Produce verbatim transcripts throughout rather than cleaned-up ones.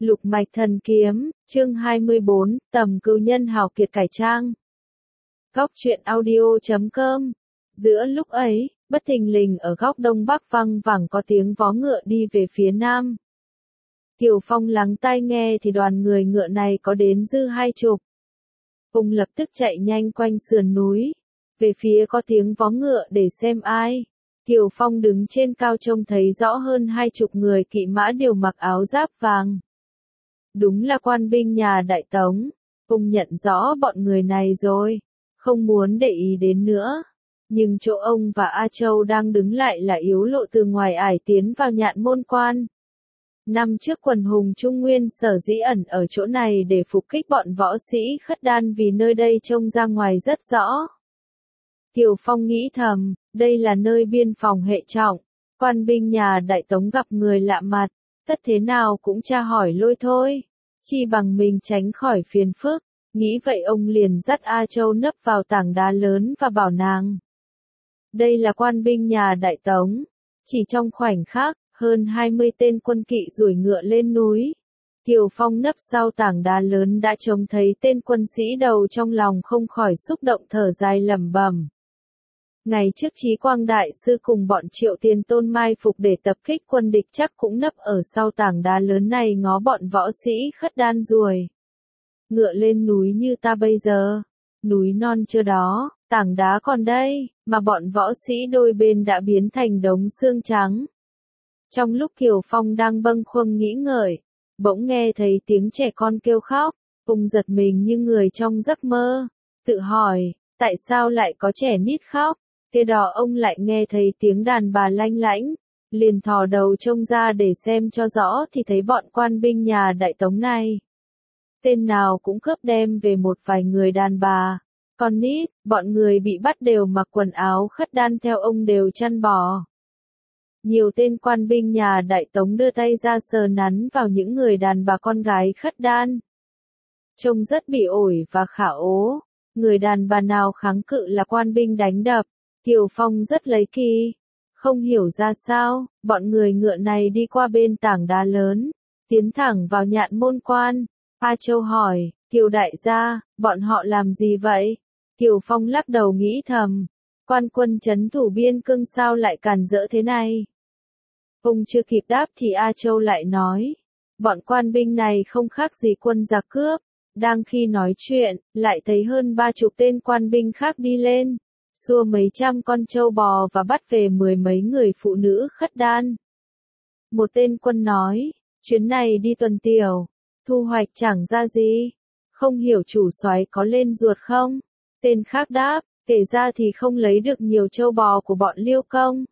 Lục mạch thần kiếm, chương hai mươi bốn, tầm cửu nhân hào kiệt cải trang. Góc truyện audio chấm com. Giữa lúc ấy, bất thình lình ở góc đông bắc văng vẳng có tiếng vó ngựa đi về phía nam. Kiều Phong lắng tai nghe thì đoàn người ngựa này có đến dư hai chục. Ông lập tức chạy nhanh quanh sườn núi, về phía có tiếng vó ngựa để xem ai. Kiều Phong đứng trên cao trông thấy rõ hơn hai chục người kỵ mã đều mặc áo giáp vàng. Đúng là quan binh nhà Đại Tống. Ông nhận rõ bọn người này rồi, không muốn để ý đến nữa. Nhưng chỗ ông và A Châu đang đứng lại là yếu lộ từ ngoài ải tiến vào Nhạn Môn Quan. Năm trước quần hùng Trung Nguyên sở dĩ ẩn ở chỗ này để phục kích bọn võ sĩ Khất Đan vì nơi đây trông ra ngoài rất rõ. Kiều Phong nghĩ thầm, đây là nơi biên phòng hệ trọng, quan binh nhà Đại Tống gặp người lạ mặt, tất thế nào cũng tra hỏi lôi thôi, chi bằng mình tránh khỏi phiền phức. Nghĩ vậy ông liền dắt A Châu nấp vào tảng đá lớn và bảo nàng. Đây là quan binh nhà Đại Tống. Chỉ trong khoảnh khắc, hơn hai mươi tên quân kỵ ruổi ngựa lên núi. Kiều Phong nấp sau tảng đá lớn đã trông thấy tên quân sĩ đầu trong lòng không khỏi xúc động thở dài lẩm bẩm. Ngày trước Chí Quang Đại Sư cùng bọn Triệu Tiền Tôn mai phục để tập kích quân địch chắc cũng nấp ở sau tảng đá lớn này ngó bọn võ sĩ Khất Đan ruồi. Ngựa lên núi như ta bây giờ, núi non chưa đó, tảng đá còn đây, mà bọn võ sĩ đôi bên đã biến thành đống xương trắng. Trong lúc Kiều Phong đang bâng khuâng nghĩ ngợi, bỗng nghe thấy tiếng trẻ con kêu khóc, ông giật mình như người trong giấc mơ, tự hỏi, tại sao lại có trẻ nít khóc? Kế đó ông lại nghe thấy tiếng đàn bà lanh lảnh, liền thò đầu trông ra để xem cho rõ thì thấy bọn quan binh nhà Đại Tống này. Tên nào cũng cướp đem về một vài người đàn bà, con nít, bọn người bị bắt đều mặc quần áo Khất Đan theo ông đều chăn bò. Nhiều tên quan binh nhà Đại Tống đưa tay ra sờ nắn vào những người đàn bà con gái Khất Đan. Trông rất bị ổi và khả ố, người đàn bà nào kháng cự là quan binh đánh đập. Kiều Phong rất lấy kỳ, không hiểu ra sao, bọn người ngựa này đi qua bên tảng đá lớn, tiến thẳng vào Nhạn Môn Quan. A Châu hỏi, Kiều đại gia, bọn họ làm gì vậy? Kiều Phong lắc đầu nghĩ thầm, quan quân trấn thủ biên cương sao lại càn rỡ thế này? Ông chưa kịp đáp thì A Châu lại nói, bọn quan binh này không khác gì quân giặc cướp. Đang khi nói chuyện, lại thấy hơn ba chục tên quan binh khác đi lên, xua mấy trăm con trâu bò và bắt về mười mấy người phụ nữ Khất Đan. Một tên quân nói, chuyến này đi tuần tiểu, thu hoạch chẳng ra gì, không hiểu chủ soái có lên ruột không? Tên khác đáp, kể ra thì không lấy được nhiều trâu bò của bọn Liêu Công.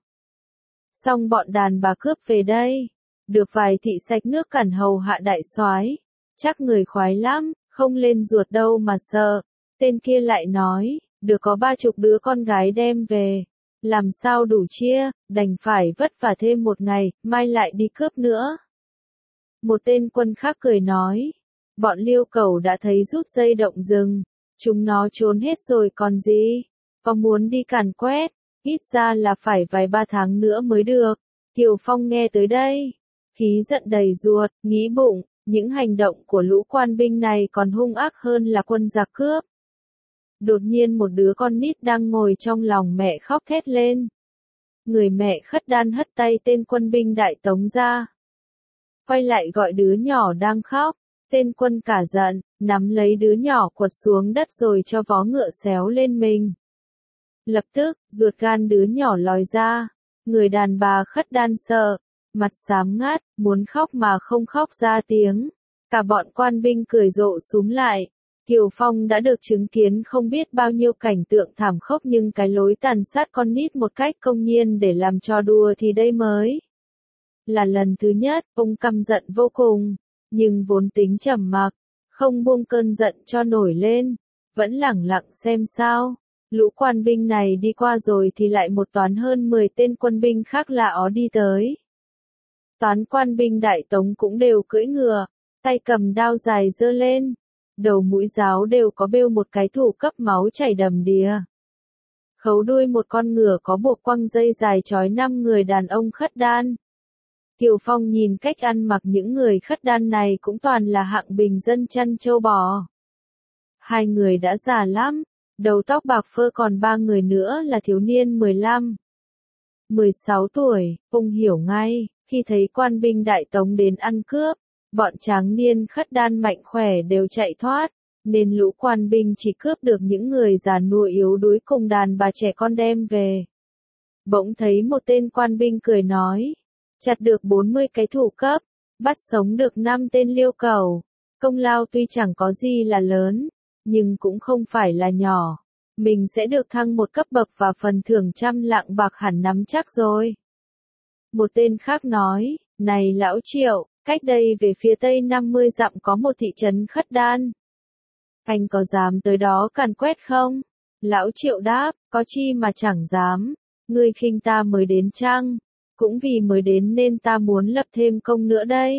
Xong bọn đàn bà cướp về đây, được vài thị sạch nước cản hầu hạ đại soái, chắc người khoái lắm, không lên ruột đâu mà sợ. Tên kia lại nói, được có ba chục đứa con gái đem về, làm sao đủ chia, đành phải vất vả thêm một ngày, mai lại đi cướp nữa. Một tên quân khác cười nói, bọn Liêu Cẩu đã thấy rút dây động rừng, chúng nó trốn hết rồi còn gì, có muốn đi càn quét, ít ra là phải vài ba tháng nữa mới được. Kiều Phong nghe tới đây, khí giận đầy ruột, nghĩ bụng, những hành động của lũ quan binh này còn hung ác hơn là quân giặc cướp. Đột nhiên một đứa con nít đang ngồi trong lòng mẹ khóc thét lên. Người mẹ Khất Đan hất tay tên quân binh Đại Tống ra. Quay lại gọi đứa nhỏ đang khóc, tên quân cả giận, nắm lấy đứa nhỏ quật xuống đất rồi cho vó ngựa xéo lên mình. Lập tức, ruột gan đứa nhỏ lòi ra, người đàn bà Khất Đan sợ, mặt xám ngắt, muốn khóc mà không khóc ra tiếng. Cả bọn quan binh cười rộ súm lại. Kiều Phong đã được chứng kiến không biết bao nhiêu cảnh tượng thảm khốc nhưng cái lối tàn sát con nít một cách công nhiên để làm trò đùa thì đây mới là lần thứ nhất. Ông căm giận vô cùng, nhưng vốn tính trầm mặc, không buông cơn giận cho nổi lên, vẫn lẳng lặng xem sao. Lũ quan binh này đi qua rồi thì lại một toán hơn mười tên quân binh khác lạ ó đi tới. Toán quan binh Đại Tống cũng đều cưỡi ngựa, tay cầm đao dài giơ lên. Đầu mũi giáo đều có bêu một cái thủ cấp máu chảy đầm đìa. Khấu đuôi một con ngựa có buộc quăng dây dài trói năm người đàn ông Khất Đan. Kiều Phong nhìn cách ăn mặc những người khất đan này cũng toàn là hạng bình dân chăn trâu bò. Hai người đã già lắm, đầu tóc bạc phơ, còn ba người nữa là thiếu niên mười lăm, mười sáu tuổi, ông hiểu ngay, khi thấy quan binh Đại Tống đến ăn cướp, bọn tráng niên khất đan mạnh khỏe đều chạy thoát, nên lũ quan binh chỉ cướp được những người già nua yếu đuối cùng đàn bà trẻ con đem về. Bỗng thấy một tên quan binh cười nói, chặt được bốn mươi cái thủ cấp, bắt sống được năm tên liêu cầu, công lao tuy chẳng có gì là lớn, nhưng cũng không phải là nhỏ, mình sẽ được thăng một cấp bậc và phần thưởng trăm lạng bạc hẳn nắm chắc rồi. Một tên khác nói, này lão Triệu, cách đây về phía tây năm mươi dặm có một thị trấn khất đan. Anh có dám tới đó càn quét không? Lão Triệu đáp, có chi mà chẳng dám, ngươi khinh ta mới đến chăng? Cũng vì mới đến nên ta muốn lập thêm công nữa đây.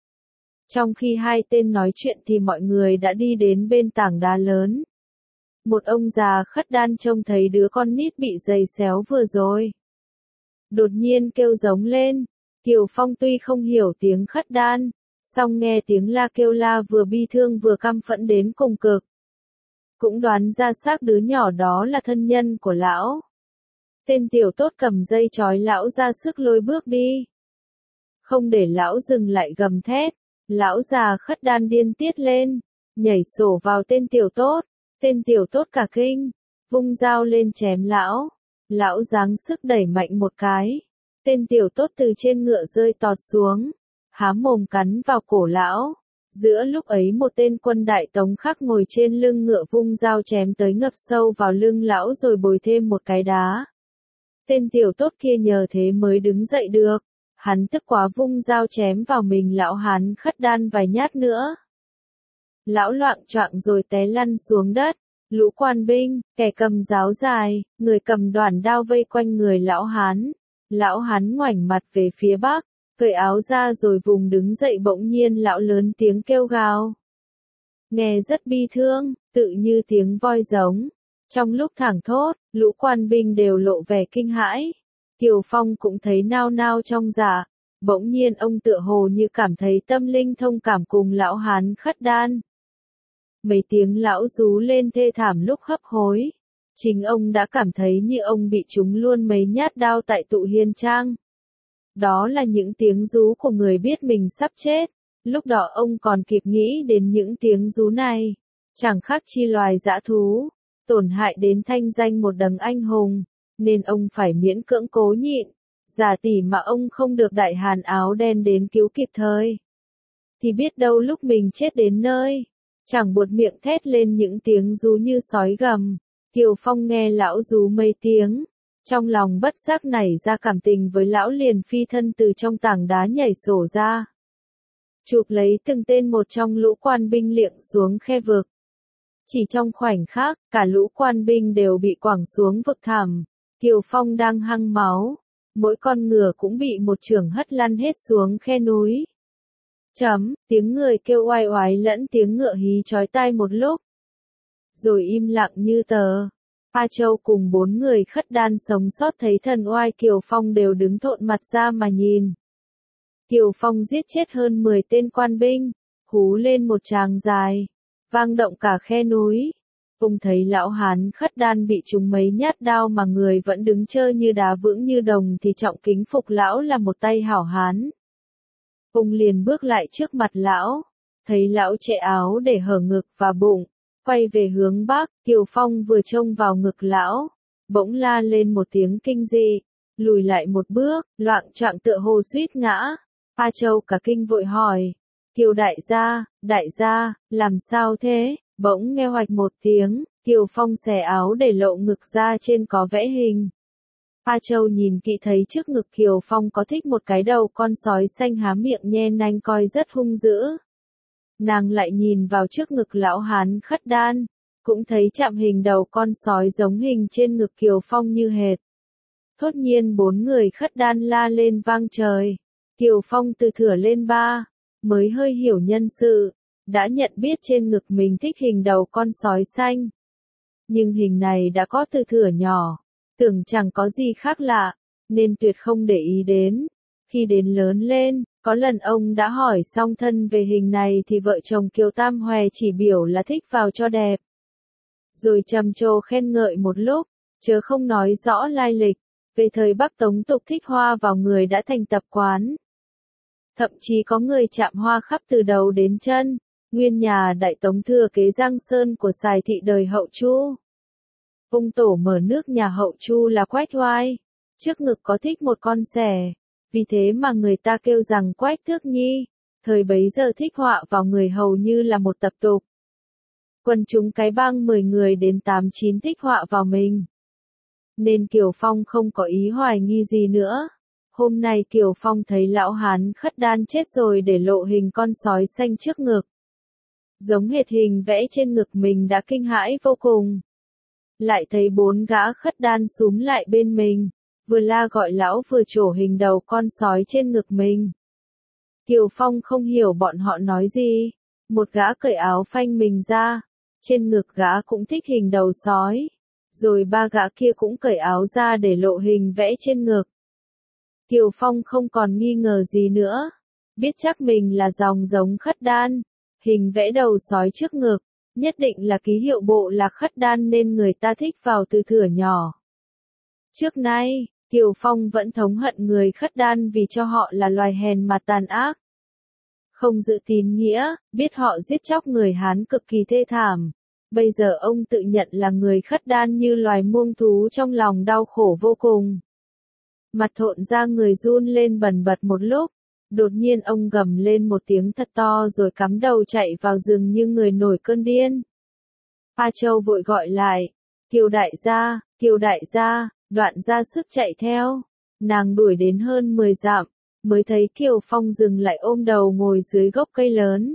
Trong khi hai tên nói chuyện thì mọi người đã đi đến bên tảng đá lớn. Một ông già khất đan trông thấy đứa con nít bị giày xéo vừa rồi. Đột nhiên kêu giống lên. Kiều Phong tuy không hiểu tiếng khất đan, song nghe tiếng la kêu la vừa bi thương vừa căm phẫn đến cùng cực. Cũng đoán ra xác đứa nhỏ đó là thân nhân của lão. Tên tiểu tốt cầm dây trói lão ra sức lôi bước đi. Không để lão dừng lại gầm thét, lão già khất đan điên tiết lên, nhảy sổ vào tên tiểu tốt, tên tiểu tốt cả kinh, vung dao lên chém lão. Lão giáng sức đẩy mạnh một cái, tên tiểu tốt từ trên ngựa rơi tọt xuống, há mồm cắn vào cổ lão. Giữa lúc ấy một tên quân Đại Tống khác ngồi trên lưng ngựa vung dao chém tới ngập sâu vào lưng lão rồi bồi thêm một cái đá. Tên tiểu tốt kia nhờ thế mới đứng dậy được, hắn tức quá vung dao chém vào mình lão hán khất đan vài nhát nữa. Lão loạng choạng rồi té lăn xuống đất, lũ quan binh, kẻ cầm giáo dài, người cầm đoản đao vây quanh người lão hán. Lão hán ngoảnh mặt về phía bắc, cởi áo ra rồi vùng đứng dậy, bỗng nhiên lão lớn tiếng kêu gào. Nghe rất bi thương, tự như tiếng voi giống. Trong lúc thảng thốt, lũ quan binh đều lộ vẻ kinh hãi. Kiều Phong cũng thấy nao nao trong dạ. Bỗng nhiên ông tựa hồ như cảm thấy tâm linh thông cảm cùng lão hán khất đan. Mấy tiếng lão rú lên thê thảm lúc hấp hối. Chính ông đã cảm thấy như ông bị trúng luôn mấy nhát đao tại Tụ Hiền Trang. Đó là những tiếng rú của người biết mình sắp chết. Lúc đó ông còn kịp nghĩ đến những tiếng rú này. Chẳng khác chi loài dã thú, tổn hại đến thanh danh một đấng anh hùng, nên ông phải miễn cưỡng cố nhịn. Giả tỷ mà ông không được đại hàn áo đen đến cứu kịp thời, thì biết đâu lúc mình chết đến nơi, chẳng buột miệng thét lên những tiếng rú như sói gầm. Kiều Phong nghe lão rú mấy tiếng, trong lòng bất giác nảy ra cảm tình với lão, liền phi thân từ trong tảng đá nhảy sổ ra, chụp lấy từng tên một trong lũ quan binh liệng xuống khe vực. Chỉ trong khoảnh khắc, cả lũ quan binh đều bị quẳng xuống vực thẳm. Kiều Phong đang hăng máu, mỗi con ngựa cũng bị một chưởng hất lăn hết xuống khe núi. Chấm, tiếng người kêu oai oái lẫn tiếng ngựa hí chói tai một lúc. Rồi im lặng như tờ. A Châu cùng bốn người khất đan sống sót thấy thần oai Kiều Phong đều đứng thộn mặt ra mà nhìn. Kiều Phong giết chết hơn mười tên quan binh, hú lên một tràng dài, vang động cả khe núi. Ông thấy lão hán khất đan bị trúng mấy nhát đao mà người vẫn đứng trơ như đá vững như đồng thì trọng kính phục lão là một tay hảo hán. Ông liền bước lại trước mặt lão, thấy lão che áo để hở ngực và bụng, quay về hướng bắc. Kiều Phong vừa trông vào ngực lão, bỗng la lên một tiếng kinh dị, lùi lại một bước, loạng choạng tựa hồ suýt ngã. A Châu cả kinh vội hỏi, Kiều đại gia, đại gia, làm sao thế? Bỗng nghe hoạch một tiếng, Kiều Phong xẻ áo để lộ ngực ra, trên có vẽ hình. A Châu nhìn kỹ thấy trước ngực Kiều Phong có thích một cái đầu con sói xanh há miệng nhe nanh coi rất hung dữ. Nàng lại nhìn vào trước ngực lão hán khất đan, cũng thấy chạm hình đầu con sói giống hình trên ngực Kiều Phong như hệt. Thốt nhiên bốn người khất đan la lên vang trời. Kiều Phong từ thửa lên ba, mới hơi hiểu nhân sự, đã nhận biết trên ngực mình thích hình đầu con sói xanh. Nhưng hình này đã có từ thửa nhỏ, tưởng chẳng có gì khác lạ, nên tuyệt không để ý đến. Khi đến lớn lên, có lần ông đã hỏi song thân về hình này thì vợ chồng Kiều Tam Hòe chỉ biểu là thích vào cho đẹp. Rồi trầm trồ khen ngợi một lúc, chớ không nói rõ lai lịch. Về thời Bắc Tống tục thích hoa vào người đã thành tập quán. Thậm chí có người chạm hoa khắp từ đầu đến chân. Nguyên nhà Đại Tống thừa kế Giang Sơn của Sài Thị đời Hậu Chu. Ông tổ mở nước nhà Hậu Chu là Quách Oai. Trước ngực có thích một con sẻ. Vì thế mà người ta kêu rằng Quách Thước Nhi. Thời bấy giờ thích họa vào người hầu như là một tập tục. Quần chúng cái bang mười người đến tám chín thích họa vào mình. Nên Kiều Phong không có ý hoài nghi gì nữa. Hôm nay Kiều Phong thấy lão hán khất đan chết rồi để lộ hình con sói xanh trước ngực. Giống hệt hình vẽ trên ngực mình đã kinh hãi vô cùng. Lại thấy bốn gã khất đan xúm lại bên mình, vừa la gọi lão vừa trổ hình đầu con sói trên ngực mình. Kiều Phong không hiểu bọn họ nói gì. Một gã cởi áo phanh mình ra, trên ngực gã cũng thích hình đầu sói. Rồi ba gã kia cũng cởi áo ra để lộ hình vẽ trên ngực. Kiều Phong không còn nghi ngờ gì nữa. Biết chắc mình là dòng giống khất đan. Hình vẽ đầu sói trước ngực, nhất định là ký hiệu bộ lạc khất đan nên người ta thích vào từ thuở nhỏ. Trước nay, Kiều Phong vẫn thống hận người khất đan vì cho họ là loài hèn mà tàn ác. Không giữ tín nghĩa, biết họ giết chóc người Hán cực kỳ thê thảm. Bây giờ ông tự nhận là người khất đan như loài muông thú trong lòng đau khổ vô cùng. Mặt thộn ra người run lên bần bật một lúc. Đột nhiên ông gầm lên một tiếng thật to rồi cắm đầu chạy vào rừng như người nổi cơn điên. A Châu vội gọi lại. Kiều đại gia, Kiều đại gia, đoạn ra sức chạy theo. Nàng đuổi đến hơn mười dặm, mới thấy Kiều Phong dừng lại ôm đầu ngồi dưới gốc cây lớn.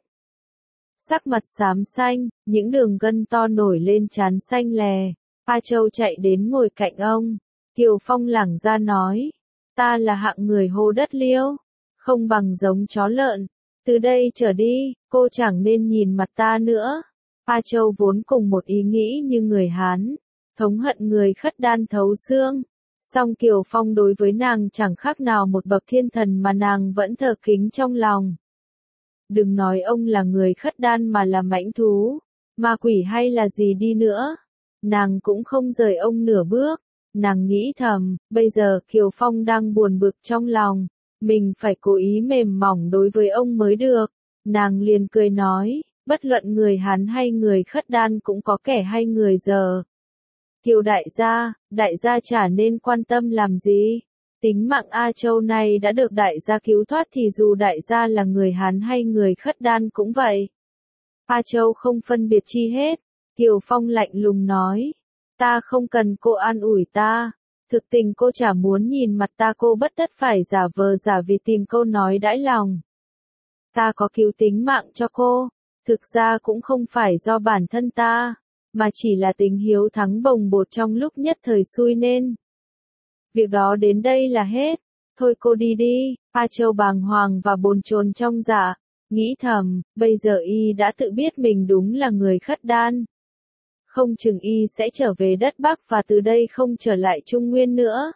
Sắc mặt xám xanh, những đường gân to nổi lên trán xanh lè. A Châu chạy đến ngồi cạnh ông. Kiều Phong lẳng ra nói. Ta là hạng người hô đất liêu. Không bằng giống chó lợn. Từ đây trở đi, cô chẳng nên nhìn mặt ta nữa. A Châu vốn cùng một ý nghĩ như người Hán. Thống hận người khất đan thấu xương. Song Kiều Phong đối với nàng chẳng khác nào một bậc thiên thần mà nàng vẫn thờ kính trong lòng. Đừng nói ông là người khất đan mà là mãnh thú, ma quỷ hay là gì đi nữa. Nàng cũng không rời ông nửa bước. Nàng nghĩ thầm, bây giờ Kiều Phong đang buồn bực trong lòng. Mình phải cố ý mềm mỏng đối với ông mới được. Nàng liền cười nói, bất luận người Hán hay người khất đan cũng có kẻ hay người giờ. Kiều đại gia, đại gia chả nên quan tâm làm gì. Tính mạng A Châu này đã được đại gia cứu thoát thì dù đại gia là người Hán hay người khất đan cũng vậy. A Châu không phân biệt chi hết. Kiều Phong lạnh lùng nói, ta không cần cô an ủi ta. Thực tình cô chả muốn nhìn mặt ta, cô bất tất phải giả vờ giả vì tìm câu nói đãi lòng. Ta có cứu tính mạng cho cô, thực ra cũng không phải do bản thân ta, mà chỉ là tính hiếu thắng bồng bột trong lúc nhất thời xui nên. Việc đó đến đây là hết, thôi cô đi đi. A Châu bàng hoàng và bồn chồn trong dạ, nghĩ thầm, bây giờ y đã tự biết mình đúng là người khất đan. Không chừng y sẽ trở về đất Bắc và từ đây không trở lại Trung Nguyên nữa.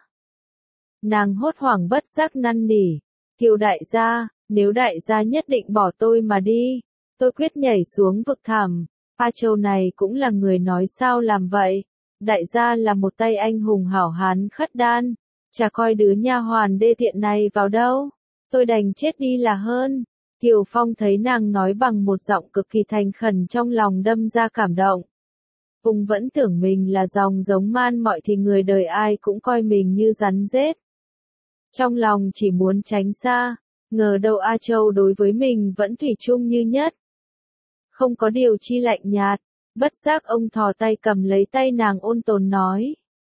Nàng hốt hoảng bất giác năn nỉ. Kiều đại gia, nếu đại gia nhất định bỏ tôi mà đi, tôi quyết nhảy xuống vực thẳm. A Châu này cũng là người nói sao làm vậy. Đại gia là một tay anh hùng hảo hán khất đan, chả coi đứa nha hoàn đê tiện này vào đâu. Tôi đành chết đi là hơn. Kiều Phong thấy nàng nói bằng một giọng cực kỳ thành khẩn trong lòng đâm ra cảm động. Ông vẫn tưởng mình là dòng giống man mọi thì người đời ai cũng coi mình như rắn rết. Trong lòng chỉ muốn tránh xa, ngờ đâu A Châu đối với mình vẫn thủy chung như nhất. Không có điều chi lạnh nhạt, bất giác ông thò tay cầm lấy tay nàng ôn tồn nói.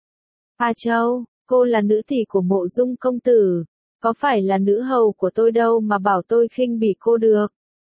A Châu, cô là nữ tỷ của Mộ Dung công tử, có phải là nữ hầu của tôi đâu mà bảo tôi khinh bỉ cô được.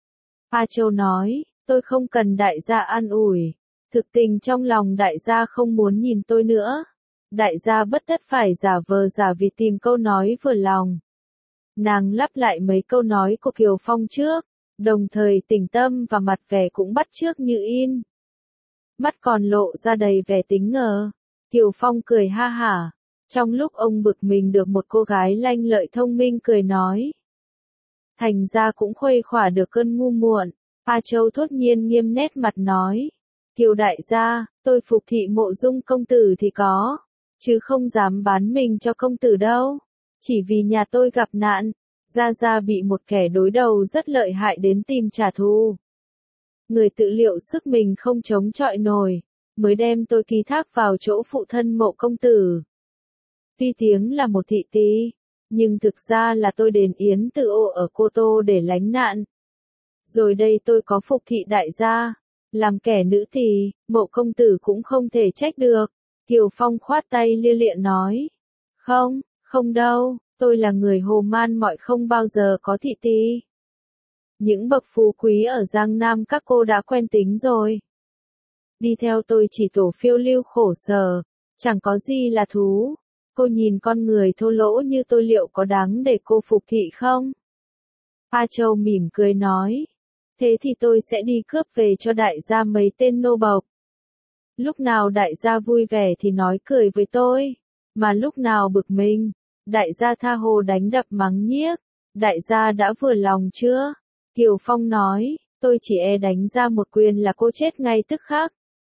A Châu nói, tôi không cần đại gia an ủi. Thực tình trong lòng đại gia không muốn nhìn tôi nữa. Đại gia bất tất phải giả vờ giả vì tìm câu nói vừa lòng. Nàng lặp lại mấy câu nói của Kiều Phong trước, đồng thời tỉnh tâm và mặt vẻ cũng bắt chước như in. Mắt còn lộ ra đầy vẻ tính ngờ. Kiều Phong cười ha hả. Trong lúc ông bực mình được một cô gái lanh lợi thông minh cười nói. Thành ra cũng khuây khỏa được cơn ngu muộn. A Châu thốt nhiên nghiêm nét mặt nói. Kiều đại gia, tôi phục thị Mộ Dung công tử thì có, chứ không dám bán mình cho công tử đâu. Chỉ vì nhà tôi gặp nạn, gia gia bị một kẻ đối đầu rất lợi hại đến tìm trả thù. Người tự liệu sức mình không chống chọi nổi, mới đem tôi ký thác vào chỗ phụ thân Mộ công tử. Tuy tiếng là một thị tý, nhưng thực ra là tôi đến Yến Tự Ô ở Cô Tô để lánh nạn. Rồi đây tôi có phục thị đại gia, làm kẻ nữ tỳ, Mộ công tử cũng không thể trách được. Kiều Phong khoát tay lia lịa nói. Không, không đâu, tôi là người hồ man mọi không bao giờ có thị tý. Những bậc phú quý ở Giang Nam các cô đã quen tính rồi. Đi theo tôi chỉ tổ phiêu lưu khổ sở, chẳng có gì là thú. Cô nhìn con người thô lỗ như tôi liệu có đáng để cô phục thị không? A Châu mỉm cười nói. Thế thì tôi sẽ đi cướp về cho đại gia mấy tên nô bộc. Lúc nào đại gia vui vẻ thì nói cười với tôi, mà lúc nào bực mình, đại gia tha hồ đánh đập mắng nhiếc. Đại gia đã vừa lòng chưa? Kiều Phong nói, tôi chỉ e đánh ra một quyền là cô chết ngay tức khắc.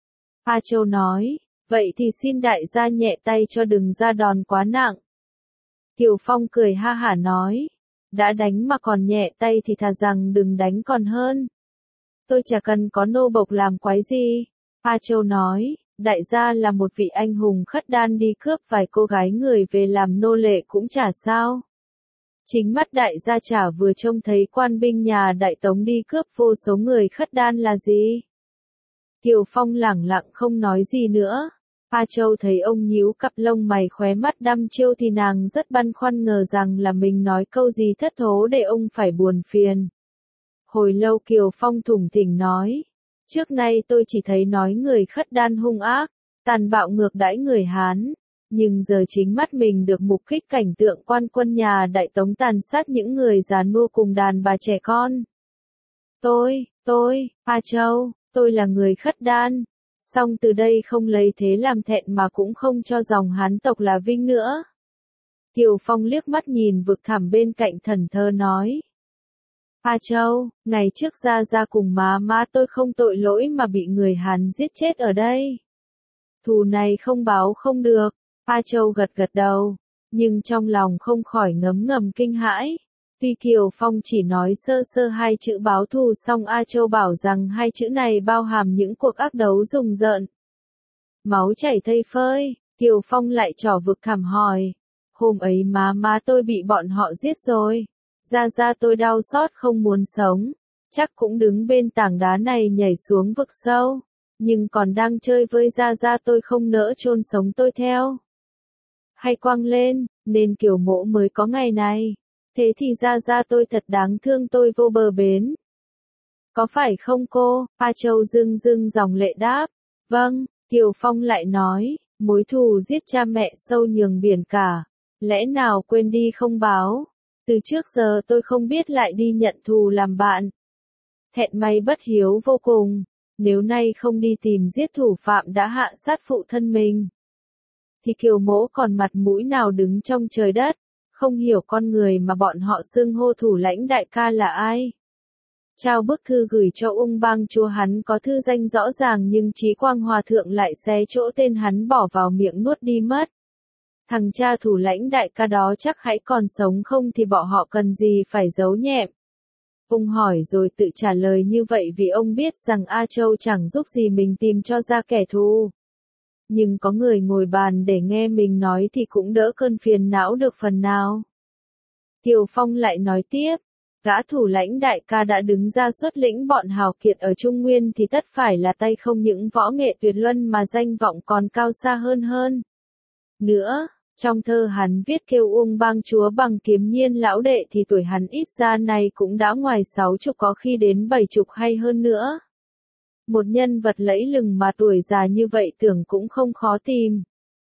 A Châu nói, vậy thì xin đại gia nhẹ tay cho đừng ra đòn quá nặng. Kiều Phong cười ha hả nói, đã đánh mà còn nhẹ tay thì thà rằng đừng đánh còn hơn. Tôi chả cần có nô bộc làm quái gì. A Châu nói, đại gia là một vị anh hùng khất đan đi cướp vài cô gái người về làm nô lệ cũng chả sao. Chính mắt đại gia chả vừa trông thấy quan binh nhà Đại Tống đi cướp vô số người khất đan là gì. Kiều Phong lẳng lặng không nói gì nữa. A Châu thấy ông nhíu cặp lông mày khóe mắt đăm chiêu thì nàng rất băn khoăn ngờ rằng là mình nói câu gì thất thố để ông phải buồn phiền. Hồi lâu Kiều Phong thủng thỉnh nói. Trước nay tôi chỉ thấy nói người khất đan hung ác, tàn bạo ngược đãi người Hán. Nhưng giờ chính mắt mình được mục kích cảnh tượng quan quân nhà Đại Tống tàn sát những người già nua cùng đàn bà trẻ con. Tôi, tôi, A Châu, tôi là người khất đan. Xong từ đây không lấy thế làm thẹn mà cũng không cho dòng Hán tộc là vinh nữa. Kiều Phong liếc mắt nhìn vực thẳm bên cạnh thần thơ nói. A Châu, ngày trước ra ra cùng má má tôi không tội lỗi mà bị người Hán giết chết ở đây. Thù này không báo không được. A Châu gật gật đầu, nhưng trong lòng không khỏi ngấm ngầm kinh hãi. Tuy Kiều Phong chỉ nói sơ sơ hai chữ báo thù xong A Châu bảo rằng hai chữ này bao hàm những cuộc ác đấu rùng rợn. Máu chảy thây phơi, Kiều Phong lại trỏ vực thẳm hỏi. Hôm ấy má má tôi bị bọn họ giết rồi. Ra ra tôi đau xót không muốn sống. Chắc cũng đứng bên tảng đá này nhảy xuống vực sâu. Nhưng còn đang chơi với ra ra tôi không nỡ chôn sống tôi theo. Hay quăng lên, nên Kiều Mỗ mới có ngày này. Thế thì ra ra tôi thật đáng thương tôi vô bờ bến. Có phải không cô? A Châu rưng rưng dòng lệ đáp. Vâng, Kiều Phong lại nói, mối thù giết cha mẹ sâu nhường biển cả. Lẽ nào quên đi không báo? Từ trước giờ tôi không biết lại đi nhận thù làm bạn. Thẹn may bất hiếu vô cùng. Nếu nay không đi tìm giết thủ phạm đã hạ sát phụ thân mình, thì Kiều Mỗ còn mặt mũi nào đứng trong trời đất. Không hiểu con người mà bọn họ xưng hô thủ lãnh đại ca là ai. Trao bức thư gửi cho ung bang chúa, hắn có thư danh rõ ràng nhưng Trí Quang Hòa Thượng lại xé chỗ tên hắn bỏ vào miệng nuốt đi mất. Thằng cha thủ lãnh đại ca đó chắc hãy còn sống không thì bọn họ cần gì phải giấu nhẹm. Ung hỏi rồi tự trả lời như vậy vì ông biết rằng A Châu chẳng giúp gì mình tìm cho ra kẻ thù. Nhưng có người ngồi bàn để nghe mình nói thì cũng đỡ cơn phiền não được phần nào. Kiều Phong lại nói tiếp, gã thủ lãnh đại ca đã đứng ra xuất lĩnh bọn hào kiệt ở Trung Nguyên thì tất phải là tay không những võ nghệ tuyệt luân mà danh vọng còn cao xa hơn hơn. Nữa, trong thơ hắn viết kêu Uông bang chúa bằng kiếm nhiên lão đệ thì tuổi hắn ít ra này cũng đã ngoài sáu chục có khi đến bảy chục hay hơn nữa. Một nhân vật lẫy lừng mà tuổi già như vậy tưởng cũng không khó tìm.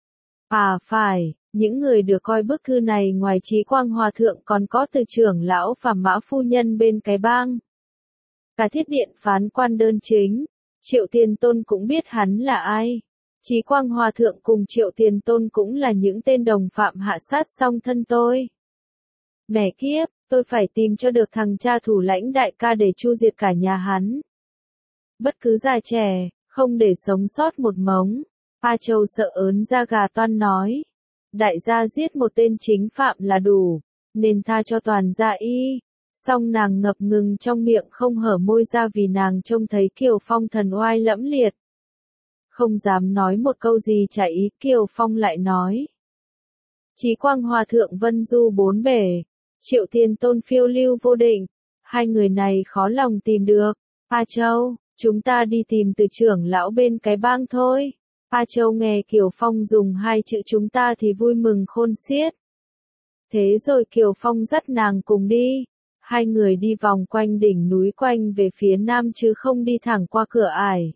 À phải, những người được coi bức thư này ngoài Trí Quang Hòa Thượng còn có từ trưởng lão và Mã Phu Nhân bên cái bang. Cả Thiết Điện phán quan đơn chính, Triệu Tiền Tôn cũng biết hắn là ai. Chí Quang Hòa Thượng cùng Triệu Tiền Tôn cũng là những tên đồng phạm hạ sát song thân tôi. Mẹ kiếp, tôi phải tìm cho được thằng cha thủ lãnh đại ca để chu diệt cả nhà hắn. Bất cứ già trẻ, không để sống sót một mống. A Châu sợ ớn da gà toan nói. Đại gia giết một tên chính phạm là đủ, nên tha cho toàn gia y. Song nàng ngập ngừng trong miệng không hở môi ra vì nàng trông thấy Kiều Phong thần oai lẫm liệt. Không dám nói một câu gì trả ý, Kiều Phong lại nói. Chí Quang Hòa Thượng vân du bốn bể, Triệu Tiền Tôn phiêu lưu vô định, hai người này khó lòng tìm được. A Châu, chúng ta đi tìm từ trưởng lão bên cái bang thôi. A Châu nghe Kiều Phong dùng hai chữ chúng ta thì vui mừng khôn xiết. Thế rồi Kiều Phong dắt nàng cùng đi. Hai người đi vòng quanh đỉnh núi quanh về phía nam chứ không đi thẳng qua cửa ải.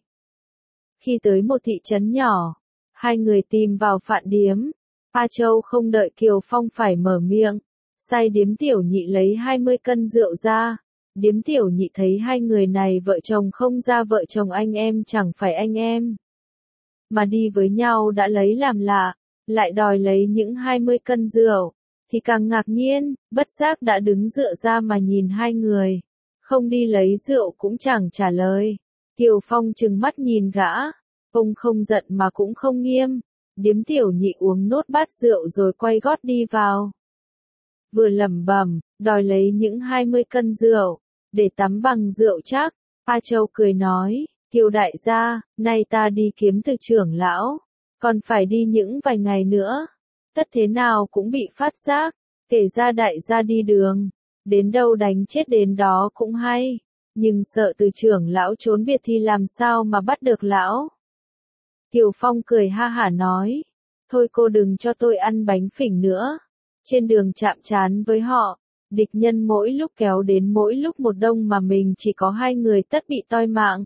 Khi tới một thị trấn nhỏ, hai người tìm vào phạn điếm. A Châu không đợi Kiều Phong phải mở miệng. Sai điếm tiểu nhị lấy hai mươi cân rượu ra. Điếm tiểu nhị thấy hai người này vợ chồng không ra vợ chồng anh em chẳng phải anh em. Mà đi với nhau đã lấy làm lạ, lại đòi lấy những hai mươi cân rượu, thì càng ngạc nhiên, bất giác đã đứng dựa ra mà nhìn hai người. Không đi lấy rượu cũng chẳng trả lời. Kiều Phong trừng mắt nhìn gã, ông không giận mà cũng không nghiêm. Điếm tiểu nhị uống nốt bát rượu rồi quay gót đi vào. Vừa lẩm bẩm, đòi lấy những hai mươi cân rượu, để tắm bằng rượu chắc. A Châu cười nói, Kiều đại gia, nay ta đi kiếm từ trưởng lão, còn phải đi những vài ngày nữa. Tất thế nào cũng bị phát giác, kể ra đại gia đi đường, đến đâu đánh chết đến đó cũng hay, nhưng sợ từ trưởng lão trốn biệt thì làm sao mà bắt được lão. Kiều Phong cười ha hả nói, thôi cô đừng cho tôi ăn bánh phỉnh nữa. Trên đường chạm trán với họ, địch nhân mỗi lúc kéo đến mỗi lúc một đông mà mình chỉ có hai người tất bị toi mạng.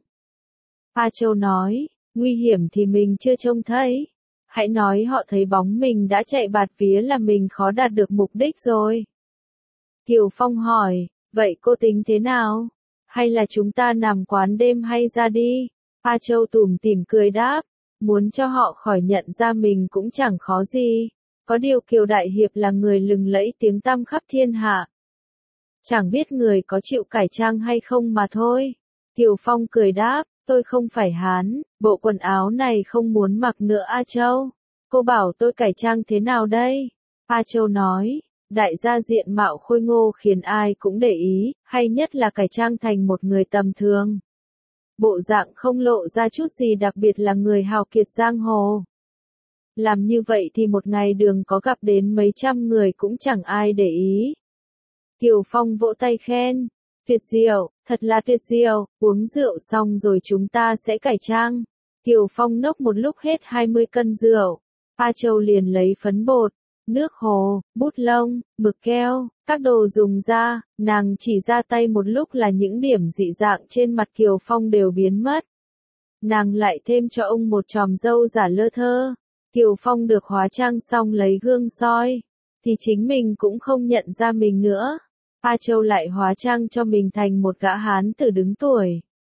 A Châu nói, nguy hiểm thì mình chưa trông thấy. Hãy nói họ thấy bóng mình đã chạy bạt vía là mình khó đạt được mục đích rồi. Kiều Phong hỏi, vậy cô tính thế nào? Hay là chúng ta nằm quán đêm hay ra đi? A Châu tủm tỉm cười đáp, muốn cho họ khỏi nhận ra mình cũng chẳng khó gì. Có điều Kiều Đại Hiệp là người lừng lẫy tiếng tăm khắp thiên hạ. Chẳng biết người có chịu cải trang hay không mà thôi. Kiều Phong cười đáp, tôi không phải Hán, bộ quần áo này không muốn mặc nữa A Châu. Cô bảo tôi cải trang thế nào đây? A Châu nói, đại gia diện mạo khôi ngô khiến ai cũng để ý, hay nhất là cải trang thành một người tầm thường. Bộ dạng không lộ ra chút gì đặc biệt là người hào kiệt giang hồ. Làm như vậy thì một ngày đường có gặp đến mấy trăm người cũng chẳng ai để ý. Kiều Phong vỗ tay khen, tuyệt diệu, thật là tuyệt diệu, uống rượu xong rồi chúng ta sẽ cải trang. Kiều Phong nốc một lúc hết hai mươi cân rượu. A Châu liền lấy phấn bột, nước hồ, bút lông, mực keo, các đồ dùng ra, nàng chỉ ra tay một lúc là những điểm dị dạng trên mặt Kiều Phong đều biến mất. Nàng lại thêm cho ông một chòm râu giả lơ thơ. Kiều Phong được hóa trang xong lấy gương soi, thì chính mình cũng không nhận ra mình nữa. A Châu lại hóa trang cho mình thành một gã hán tử đứng tuổi.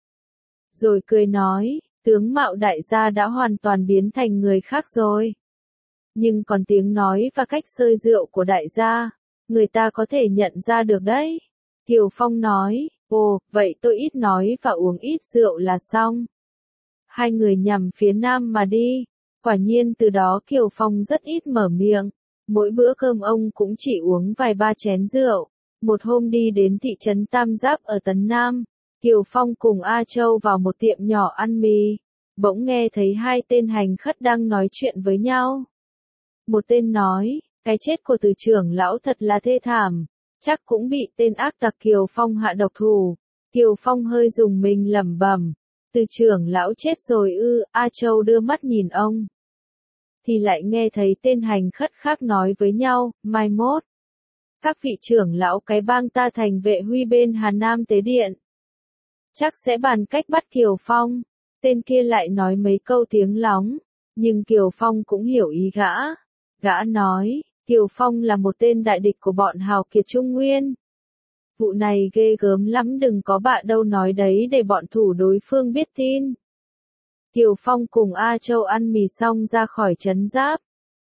Rồi cười nói, tướng mạo đại gia đã hoàn toàn biến thành người khác rồi. Nhưng còn tiếng nói và cách sơi rượu của đại gia, người ta có thể nhận ra được đấy. Kiều Phong nói, ồ, vậy tôi ít nói và uống ít rượu là xong. Hai người nhằm phía nam mà đi. Quả nhiên từ đó Kiều Phong rất ít mở miệng. Mỗi bữa cơm ông cũng chỉ uống vài ba chén rượu. Một hôm đi đến thị trấn Tam Giáp ở Tấn Nam, Kiều Phong cùng A Châu vào một tiệm nhỏ ăn mì. Bỗng nghe thấy hai tên hành khất đang nói chuyện với nhau. Một tên nói, cái chết của từ trưởng lão thật là thê thảm, chắc cũng bị tên ác tặc Kiều Phong hạ độc thủ. Kiều Phong hơi dùng mình lẩm bẩm, từ trưởng lão chết rồi ư? A Châu đưa mắt nhìn ông. Thì lại nghe thấy tên hành khất khác nói với nhau, mai mốt. Các vị trưởng lão cái bang ta thành vệ huy bên Hà Nam Tế Điện. Chắc sẽ bàn cách bắt Kiều Phong. Tên kia lại nói mấy câu tiếng lóng, nhưng Kiều Phong cũng hiểu ý gã. Gã nói, Kiều Phong là một tên đại địch của bọn hào kiệt Trung Nguyên. Vụ này ghê gớm lắm, đừng có bạ đâu nói đấy để bọn thủ đối phương biết tin. Kiều Phong cùng A Châu ăn mì xong ra khỏi trấn Giáp.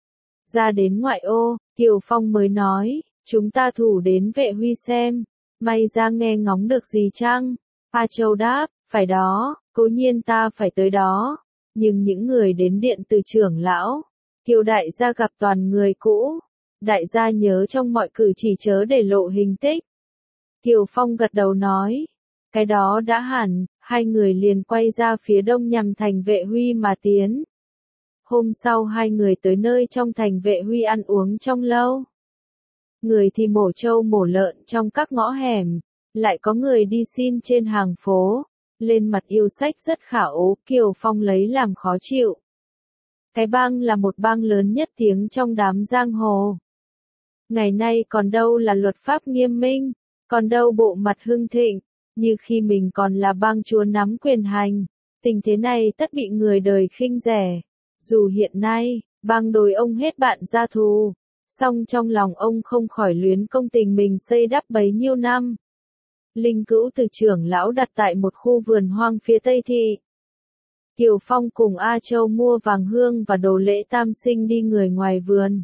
Ra đến ngoại ô, Kiều Phong mới nói, chúng ta thủ đến Vệ Huy xem, may ra nghe ngóng được gì chăng? A Châu đáp, phải đó, cố nhiên ta phải tới đó, nhưng những người đến điện từ trưởng lão, Kiều đại gia gặp toàn người cũ, đại gia nhớ trong mọi cử chỉ chớ để lộ hình tích. Kiều Phong gật đầu nói, cái đó đã hẳn, hai người liền quay ra phía đông nhằm thành Vệ Huy mà tiến. Hôm sau hai người tới nơi trong thành Vệ Huy ăn uống trong lâu. Người thì mổ trâu mổ lợn trong các ngõ hẻm, lại có người đi xin trên hàng phố, lên mặt yêu sách rất khả ố, Kiều Phong lấy làm khó chịu. Cái bang là một bang lớn nhất tiếng trong đám giang hồ. Ngày nay còn đâu là luật pháp nghiêm minh, còn đâu bộ mặt hưng thịnh, như khi mình còn là bang chúa nắm quyền hành, tình thế này tất bị người đời khinh rẻ. Dù hiện nay, bang đồi ông hết bạn gia thù, song trong lòng ông không khỏi luyến công tình mình xây đắp bấy nhiêu năm. Linh cữu từ trưởng lão đặt tại một khu vườn hoang phía Tây Thị. Kiều Phong cùng A Châu mua vàng hương và đồ lễ tam sinh đi người ngoài vườn.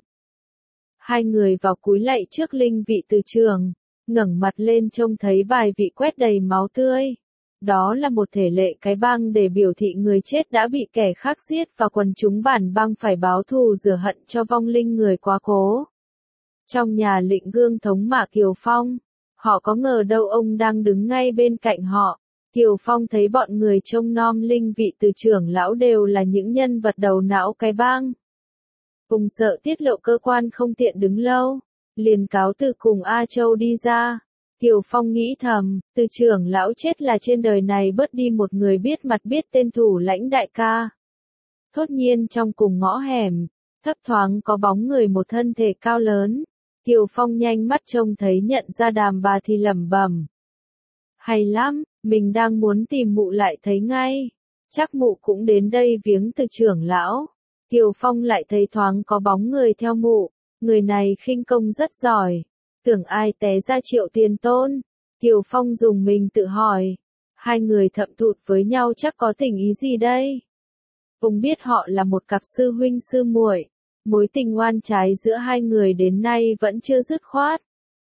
Hai người vào cúi lạy trước linh vị từ trường, ngẩng mặt lên trông thấy bài vị quét đầy máu tươi. Đó là một thể lệ cái bang để biểu thị người chết đã bị kẻ khác giết và quần chúng bản bang phải báo thù rửa hận cho vong linh người quá cố. Trong nhà lịnh gương thống mạ Kiều Phong, họ có ngờ đâu ông đang đứng ngay bên cạnh họ. Kiều Phong thấy bọn người trông nom linh vị từ trưởng lão đều là những nhân vật đầu não cái bang. Cùng sợ tiết lộ cơ quan không tiện đứng lâu, liền cáo từ cùng A Châu đi ra. Kiều Phong nghĩ thầm, từ trưởng lão chết là trên đời này bớt đi một người biết mặt biết tên thủ lãnh đại ca. Thốt nhiên trong cùng ngõ hẻm, thấp thoáng có bóng người một thân thể cao lớn. Kiều Phong nhanh mắt trông thấy nhận ra đàm bà thì lẩm bẩm. Hay lắm, mình đang muốn tìm mụ lại thấy ngay. Chắc mụ cũng đến đây viếng từ trưởng lão. Kiều Phong lại thấy thoáng có bóng người theo mụ, người này khinh công rất giỏi. Tưởng ai té ra Triệu Tiền Tôn. Kiều Phong dùng mình tự hỏi. Hai người thậm thụt với nhau chắc có tình ý gì đây? Ông biết họ là một cặp sư huynh sư muội. Mối tình oan trái giữa hai người đến nay vẫn chưa dứt khoát.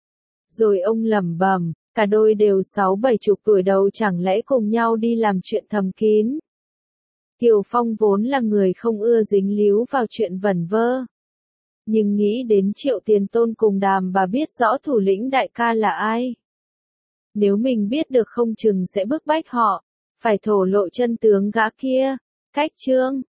Rồi ông lẩm bẩm, cả đôi đều sáu bảy chục tuổi đầu chẳng lẽ cùng nhau đi làm chuyện thầm kín. Kiều Phong vốn là người không ưa dính líu vào chuyện vẩn vơ. Nhưng nghĩ đến Triệu Tiền Tôn cùng đàm bà biết rõ thủ lĩnh đại ca là ai. Nếu mình biết được không chừng sẽ bức bách họ, phải thổ lộ chân tướng gã kia. Cách chương